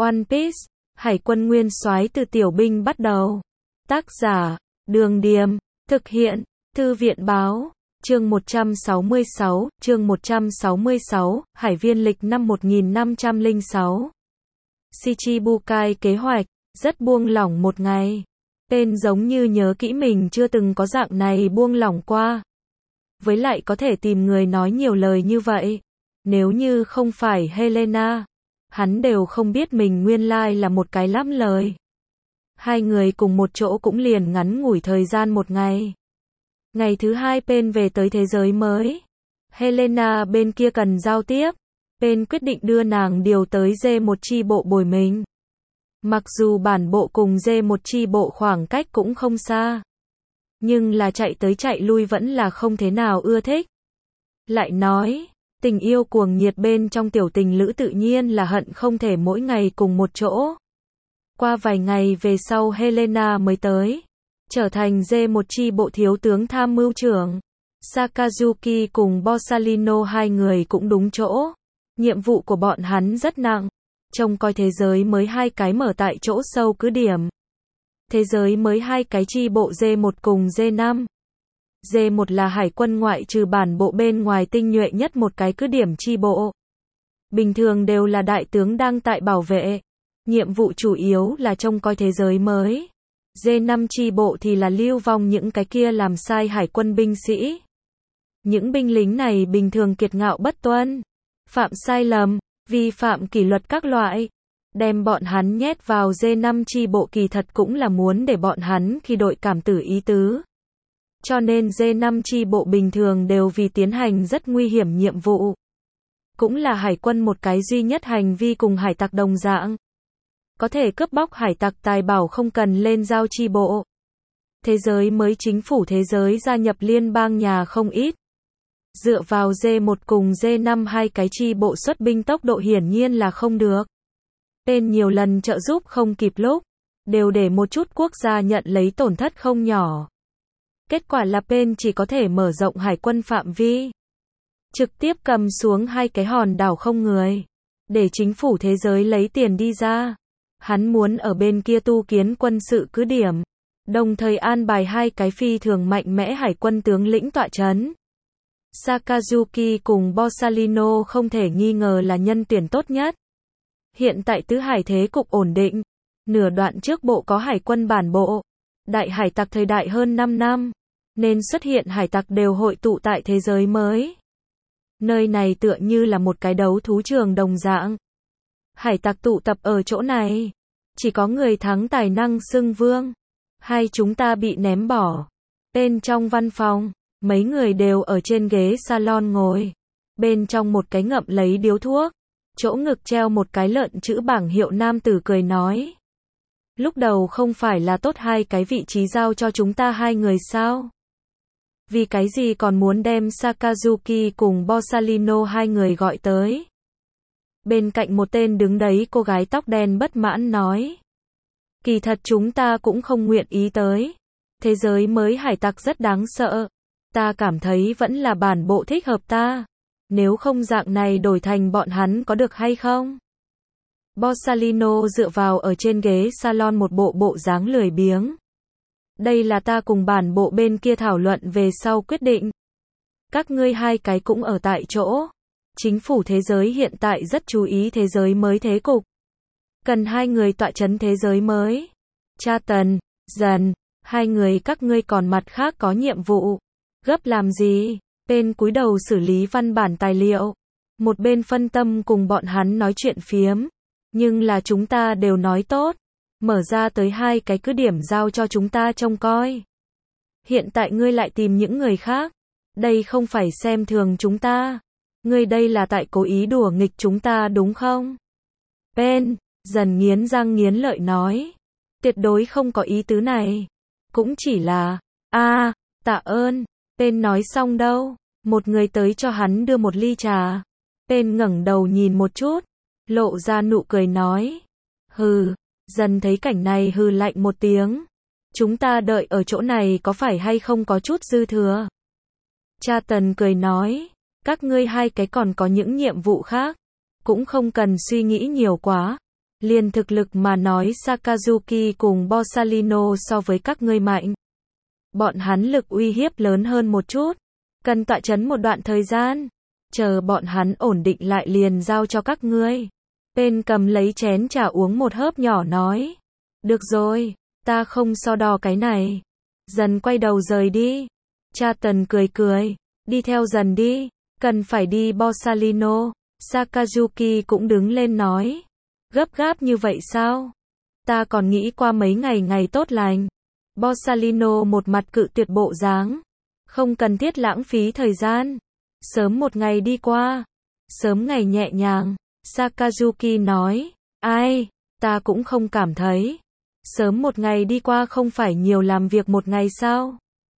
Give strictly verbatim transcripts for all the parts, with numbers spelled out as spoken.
One Piece, Hải quân nguyên soái từ tiểu binh bắt đầu. Tác giả, Đường Điềm, thực hiện, Thư viện Báo, chương một trăm sáu mươi sáu, chương một trăm sáu mươi sáu, Hải viên lịch năm một nghìn năm trăm lẻ sáu. Shichibukai kế hoạch, rất buông lỏng một ngày. Tên giống như nhớ kỹ mình chưa từng có dạng này buông lỏng qua. Với lại có thể tìm người nói nhiều lời như vậy. Nếu như không phải Helena, hắn đều không biết mình nguyên lai là một cái lắm lời. Hai người cùng một chỗ cũng liền ngắn ngủi thời gian một ngày. Ngày thứ hai Pen về tới thế giới mới. Helena bên kia cần giao tiếp. Pen quyết định đưa nàng điều tới D một chi bộ bồi mình. Mặc dù bản bộ cùng D một chi bộ khoảng cách cũng không xa. Nhưng là chạy tới chạy lui vẫn là không thế nào ưa thích. Lại nói, tình yêu cuồng nhiệt bên trong tiểu tình lữ tự nhiên là hận không thể mỗi ngày cùng một chỗ. Qua vài ngày về sau Helena mới tới. Trở thành D một chi bộ thiếu tướng tham mưu trưởng. Sakazuki cùng Borsalino hai người cũng đúng chỗ. Nhiệm vụ của bọn hắn rất nặng. Trông coi thế giới mới hai cái mở tại chỗ sâu cứ điểm. Thế giới mới hai cái chi bộ D một cùng D năm. D một là hải quân ngoại trừ bản bộ bên ngoài tinh nhuệ nhất một cái cứ điểm chi bộ. Bình thường đều là đại tướng đang tại bảo vệ. Nhiệm vụ chủ yếu là trông coi thế giới mới. D năm chi bộ thì là lưu vong những cái kia làm sai hải quân binh sĩ. Những binh lính này bình thường kiệt ngạo bất tuân, phạm sai lầm, vi phạm kỷ luật các loại. Đem bọn hắn nhét vào D năm chi bộ kỳ thật cũng là muốn để bọn hắn khi đội cảm tử ý tứ. Cho nên D năm chi bộ bình thường đều vì tiến hành rất nguy hiểm nhiệm vụ. Cũng là hải quân một cái duy nhất hành vi cùng hải tặc đồng dạng. Có thể cướp bóc hải tặc tài bảo không cần lên giao chi bộ. Thế giới mới chính phủ thế giới gia nhập liên bang nhà không ít. Dựa vào D một cùng D năm hai cái chi bộ xuất binh tốc độ hiển nhiên là không được. Pen nhiều lần trợ giúp không kịp lúc, đều để một chút quốc gia nhận lấy tổn thất không nhỏ. Kết quả là Pen chỉ có thể mở rộng hải quân phạm vi. Trực tiếp cầm xuống hai cái hòn đảo không người. Để chính phủ thế giới lấy tiền đi ra. Hắn muốn ở bên kia tu kiến quân sự cứ điểm. Đồng thời an bài hai cái phi thường mạnh mẽ hải quân tướng lĩnh tọa chấn. Sakazuki cùng Borsalino không thể nghi ngờ là nhân tuyển tốt nhất. Hiện tại tứ hải thế cục ổn định. Nửa đoạn trước bộ có hải quân bản bộ. Đại hải tặc thời đại hơn năm năm. Nên xuất hiện hải tặc đều hội tụ tại thế giới mới. Nơi này tựa như là một cái đấu thú trường đồng dạng. Hải tặc tụ tập ở chỗ này. Chỉ có người thắng tài năng xưng vương. Hai chúng ta bị ném bỏ. Bên trong văn phòng, mấy người đều ở trên ghế salon ngồi. Bên trong một cái ngậm lấy điếu thuốc. Chỗ ngực treo một cái lợn chữ bảng hiệu nam tử cười nói. Lúc đầu không phải là tốt hai cái vị trí giao cho chúng ta hai người sao? Vì cái gì còn muốn đem Sakazuki cùng Borsalino hai người gọi tới? Bên cạnh một tên đứng đấy cô gái tóc đen bất mãn nói. Kỳ thật chúng ta cũng không nguyện ý tới. Thế giới mới hải tặc rất đáng sợ. Ta cảm thấy vẫn là bản bộ thích hợp ta. Nếu không dạng này đổi thành bọn hắn có được hay không? Borsalino dựa vào ở trên ghế salon một bộ bộ dáng lười biếng. Đây là ta cùng bản bộ bên kia thảo luận về sau quyết định. Các ngươi hai cái cũng ở tại chỗ. Chính phủ thế giới hiện tại rất chú ý thế giới mới thế cục. Cần hai người tọa chấn thế giới mới. Cha Tần, Dần, hai người các ngươi còn mặt khác có nhiệm vụ. Gấp làm gì? Bên cúi đầu xử lý văn bản tài liệu. Một bên phân tâm cùng bọn hắn nói chuyện phiếm. Nhưng là chúng ta đều nói tốt. Mở ra tới hai cái cứ điểm giao cho chúng ta trông coi. Hiện tại ngươi lại tìm những người khác. Đây không phải xem thường chúng ta. Ngươi đây là tại cố ý đùa nghịch chúng ta đúng không? Pen, Dần nghiến răng nghiến lợi nói. Tuyệt đối không có ý tứ này. Cũng chỉ là, a à, tạ ơn. Pen nói xong đâu. Một người tới cho hắn đưa một ly trà. Pen ngẩng đầu nhìn một chút. Lộ ra nụ cười nói. Hừ. Dần thấy cảnh này hừ lạnh một tiếng. Chúng ta đợi ở chỗ này có phải hay không có chút dư thừa? Cha Tần cười nói. Các ngươi hai cái còn có những nhiệm vụ khác. Cũng không cần suy nghĩ nhiều quá. Liền thực lực mà nói Sakazuki cùng Borsalino so với các ngươi mạnh. Bọn hắn lực uy hiếp lớn hơn một chút. Cần tọa chấn một đoạn thời gian. Chờ bọn hắn ổn định lại liền giao cho các ngươi. Tên cầm lấy chén trà uống một hớp nhỏ nói. Được rồi, ta không so đo cái này. Dần quay đầu rời đi. Cha Tần cười cười. Đi theo dần đi. Cần phải đi Borsalino. Sakazuki cũng đứng lên nói. Gấp gáp như vậy sao? Ta còn nghĩ qua mấy ngày ngày tốt lành. Borsalino một mặt cự tuyệt bộ dáng. Không cần thiết lãng phí thời gian. Sớm một ngày đi qua. Sớm ngày nhẹ nhàng. Sakazuki nói. Ai, ta cũng không cảm thấy. Sớm một ngày đi qua không phải nhiều làm việc một ngày sao?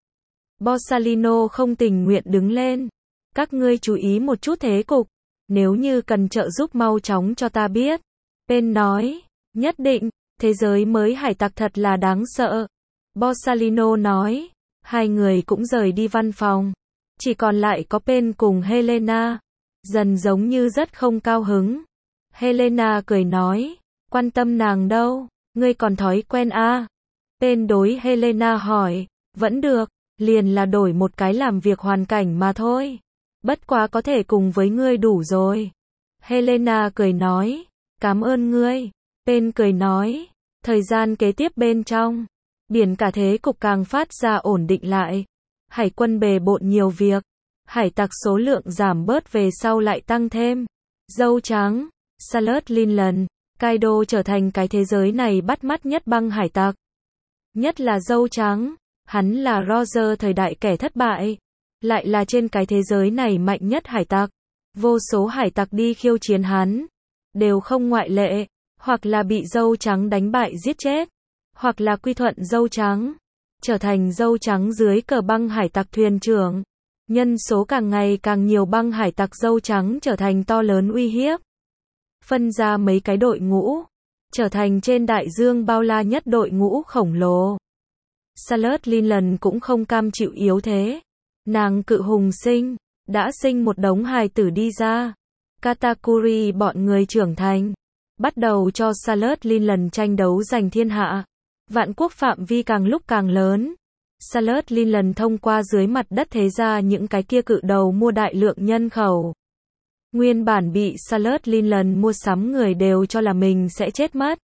Borsalino không tình nguyện đứng lên. Các ngươi chú ý một chút thế cục. Nếu như cần trợ giúp mau chóng cho ta biết. Pen nói. Nhất định, thế giới mới hải tặc thật là đáng sợ. Borsalino nói. Hai người cũng rời đi văn phòng. Chỉ còn lại có Pen cùng Helena. Dần giống như rất không cao hứng. Helena cười nói. Quan tâm nàng đâu, ngươi còn thói quen à? Pen đối Helena hỏi. Vẫn được, liền là đổi một cái làm việc hoàn cảnh mà thôi. Bất quá có thể cùng với ngươi đủ rồi. Helena cười nói. Cảm ơn ngươi. Pen cười nói. Thời gian kế tiếp bên trong. Biển cả thế cục càng phát ra ổn định lại. Hải quân bề bộn nhiều việc. Hải tặc số lượng giảm bớt về sau lại tăng thêm. Dâu trắng, Salad Linland, Kaido trở thành cái thế giới này bắt mắt nhất băng hải tặc. Nhất là dâu trắng. Hắn là Roger thời đại kẻ thất bại. Lại là trên cái thế giới này mạnh nhất hải tặc. Vô số hải tặc đi khiêu chiến hắn. Đều không ngoại lệ. Hoặc là bị dâu trắng đánh bại giết chết. Hoặc là quy thuận dâu trắng. Trở thành dâu trắng dưới cờ băng hải tặc thuyền trưởng. Nhân số càng ngày càng nhiều băng hải tặc dâu trắng trở thành to lớn uy hiếp. Phân ra mấy cái đội ngũ. Trở thành trên đại dương bao la nhất đội ngũ khổng lồ. Salad Linland cũng không cam chịu yếu thế. Nàng cự hùng sinh. Đã sinh một đống hài tử đi ra. Katakuri bọn người trưởng thành. Bắt đầu cho Salad Linland tranh đấu giành thiên hạ. Vạn quốc phạm vi càng lúc càng lớn. Salad Linland thông qua dưới mặt đất thế ra những cái kia cự đầu mua đại lượng nhân khẩu. Nguyên bản bị Salad Linland mua sắm người đều cho là mình sẽ chết mất.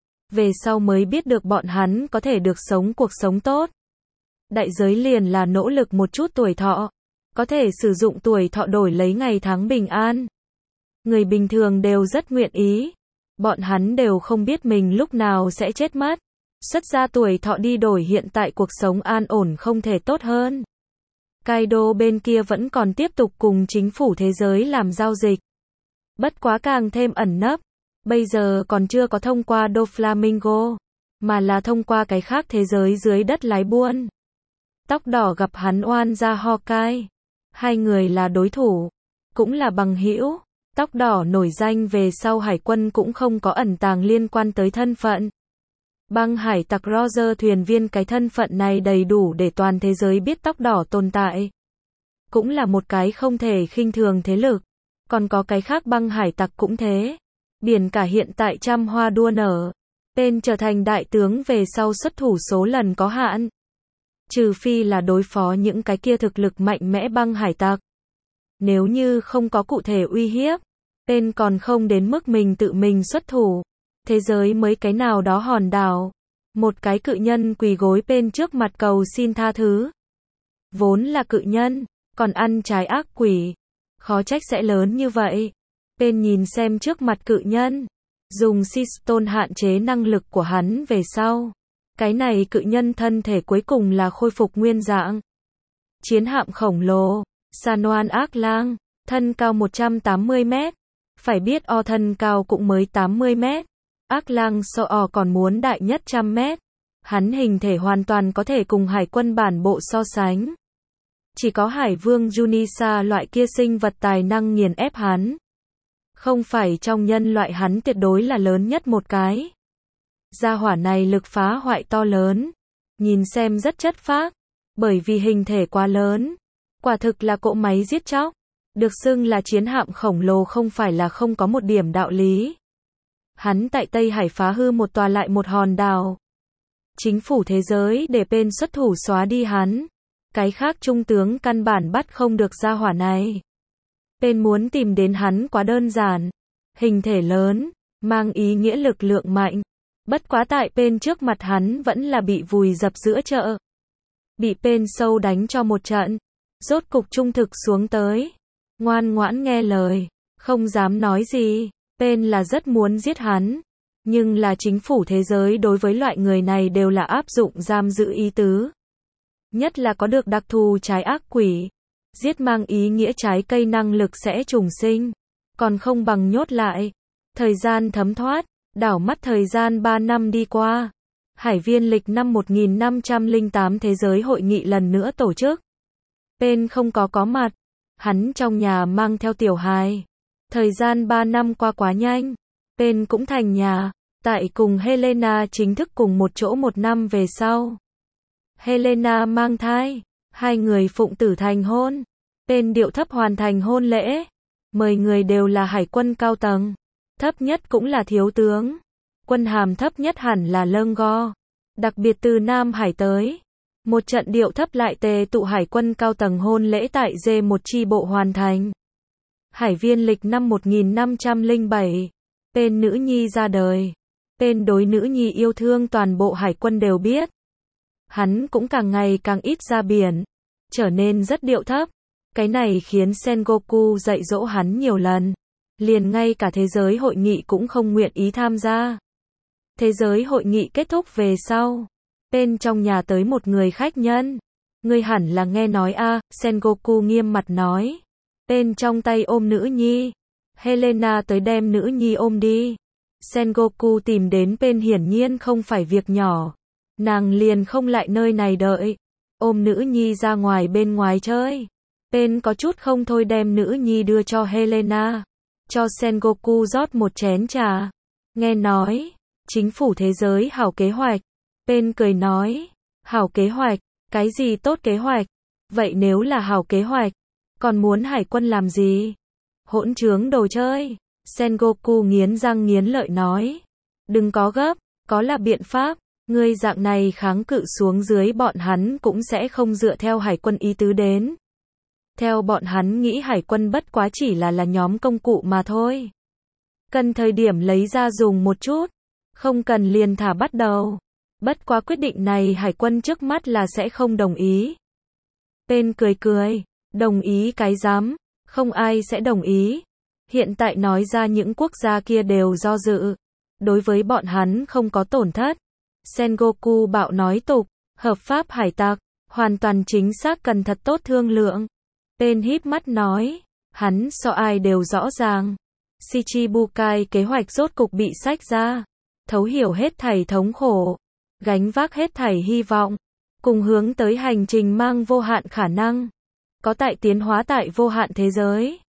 Về sau mới biết được bọn hắn có thể được sống cuộc sống tốt. Đại giới liền là nỗ lực một chút tuổi thọ. Có thể sử dụng tuổi thọ đổi lấy ngày tháng bình an. Người bình thường đều rất nguyện ý. Bọn hắn đều không biết mình lúc nào sẽ chết mất. Xuất ra tuổi thọ đi đổi hiện tại cuộc sống an ổn không thể tốt hơn. Kaido bên kia vẫn còn tiếp tục cùng chính phủ thế giới làm giao dịch. Bất quá càng thêm ẩn nấp. Bây giờ còn chưa có thông qua Doflamingo. Mà là thông qua cái khác thế giới dưới đất lái buôn. Tóc đỏ gặp hắn oan ra Hawkeye. Hai người là đối thủ. Cũng là bằng hữu. Tóc đỏ nổi danh về sau hải quân cũng không có ẩn tàng liên quan tới thân phận. Băng hải tặc Roger thuyền viên cái thân phận này đầy đủ để toàn thế giới biết tóc đỏ tồn tại. Cũng là một cái không thể khinh thường thế lực. Còn có cái khác băng hải tặc cũng thế. Biển cả hiện tại trăm hoa đua nở. Tên trở thành đại tướng về sau xuất thủ số lần có hạn. Trừ phi là đối phó những cái kia thực lực mạnh mẽ băng hải tặc. Nếu như không có cụ thể uy hiếp. Tên còn không đến mức mình tự mình xuất thủ. Thế giới mới cái nào đó hòn đảo. Một cái cự nhân quỳ gối bên trước mặt cầu xin tha thứ. Vốn là cự nhân, còn ăn trái ác quỷ. Khó trách sẽ lớn như vậy. Bên nhìn xem trước mặt cự nhân. Dùng Seastone hạn chế năng lực của hắn về sau. Cái này cự nhân thân thể cuối cùng là khôi phục nguyên dạng. Chiến hạm khổng lồ. Sanoan ác lang. Thân cao một trăm tám mươi mét. Phải biết o thân cao cũng mới tám mươi mét. Ác lang so o còn muốn đại nhất trăm mét. Hắn hình thể hoàn toàn có thể cùng hải quân bản bộ so sánh. Chỉ có hải vương Junisa loại kia sinh vật tài năng nghiền ép hắn. Không phải trong nhân loại hắn tuyệt đối là lớn nhất một cái. Gia hỏa này lực phá hoại to lớn. Nhìn xem rất chất phác. Bởi vì hình thể quá lớn. Quả thực là cỗ máy giết chóc. Được xưng là chiến hạm khổng lồ không phải là không có một điểm đạo lý. Hắn tại Tây Hải phá hư một tòa lại một hòn đảo. Chính phủ thế giới để Pain xuất thủ xóa đi hắn. Cái khác trung tướng căn bản bắt không được gia hỏa này. Pain muốn tìm đến hắn quá đơn giản. Hình thể lớn, mang ý nghĩa lực lượng mạnh. Bất quá tại Pain trước mặt hắn vẫn là bị vùi dập giữa chợ. Bị Pain sâu đánh cho một trận. Rốt cục trung thực xuống tới. Ngoan ngoãn nghe lời. Không dám nói gì. Pain là rất muốn giết hắn. Nhưng là chính phủ thế giới đối với loại người này đều là áp dụng giam giữ ý tứ. Nhất là có được đặc thù trái ác quỷ. Giết mang ý nghĩa trái cây năng lực sẽ trùng sinh. Còn không bằng nhốt lại. Thời gian thấm thoát. Đảo mắt thời gian ba năm đi qua. Hải viên lịch năm một nghìn năm trăm lẻ tám Thế giới hội nghị lần nữa tổ chức. Pain không có có mặt. Hắn trong nhà mang theo tiểu hài. Thời gian ba năm qua quá nhanh. Pain cũng thành nhà. Tại cùng Helena chính thức cùng một chỗ một năm về sau. Helena mang thai. Hai người phụng tử thành hôn. Pain điệu thấp hoàn thành hôn lễ. Mời người đều là hải quân cao tầng. Thấp nhất cũng là thiếu tướng. Quân hàm thấp nhất hẳn là lâng go. Đặc biệt từ Nam Hải tới. Một trận điệu thấp lại tề tụ hải quân cao tầng hôn lễ tại D một chi bộ hoàn thành. Hải viên lịch năm một nghìn năm trăm lẻ bảy. Pain nữ nhi ra đời. Pain đối nữ nhi yêu thương toàn bộ hải quân đều biết. Hắn cũng càng ngày càng ít ra biển. Trở nên rất điệu thấp. Cái này khiến Sengoku dạy dỗ hắn nhiều lần. Liền ngay cả thế giới hội nghị cũng không nguyện ý tham gia. Thế giới hội nghị kết thúc về sau. Pain trong nhà tới một người khách nhân. Ngươi hẳn là nghe nói a, Sengoku nghiêm mặt nói. Pain trong tay ôm nữ nhi. Helena tới đem nữ nhi ôm đi. Sengoku tìm đến Pain hiển nhiên không phải việc nhỏ. Nàng liền không lại nơi này đợi. Ôm nữ nhi ra ngoài bên ngoài chơi. Pain có chút không thôi đem nữ nhi đưa cho Helena. Cho Sengoku rót một chén trà. Nghe nói, chính phủ thế giới hảo kế hoạch. Pain cười nói, hảo kế hoạch, cái gì tốt kế hoạch? Vậy nếu là hảo kế hoạch, còn muốn hải quân làm gì? Hỗn trướng đồ chơi. Sengoku nghiến răng nghiến lợi nói, đừng có gấp, có là biện pháp. Ngươi dạng này kháng cự xuống dưới bọn hắn cũng sẽ không dựa theo hải quân ý tứ đến. Theo bọn hắn nghĩ hải quân bất quá chỉ là là nhóm công cụ mà thôi. Cần thời điểm lấy ra dùng một chút. Không cần liền thả bắt đầu. Bất quá quyết định này hải quân trước mắt là sẽ không đồng ý. Pain cười cười. Đồng ý cái dám. Không ai sẽ đồng ý. Hiện tại nói ra những quốc gia kia đều do dự. Đối với bọn hắn không có tổn thất. Sengoku bạo nói tục. Hợp pháp hải tặc. Hoàn toàn chính xác cần thật tốt thương lượng. Pain híp mắt nói. Hắn so ai đều rõ ràng. Shichibukai kế hoạch rốt cục bị sách ra. Thấu hiểu hết thảy thống khổ. Gánh vác hết thảy hy vọng. Cùng hướng tới hành trình mang vô hạn khả năng. Có tại tiến hóa tại vô hạn thế giới.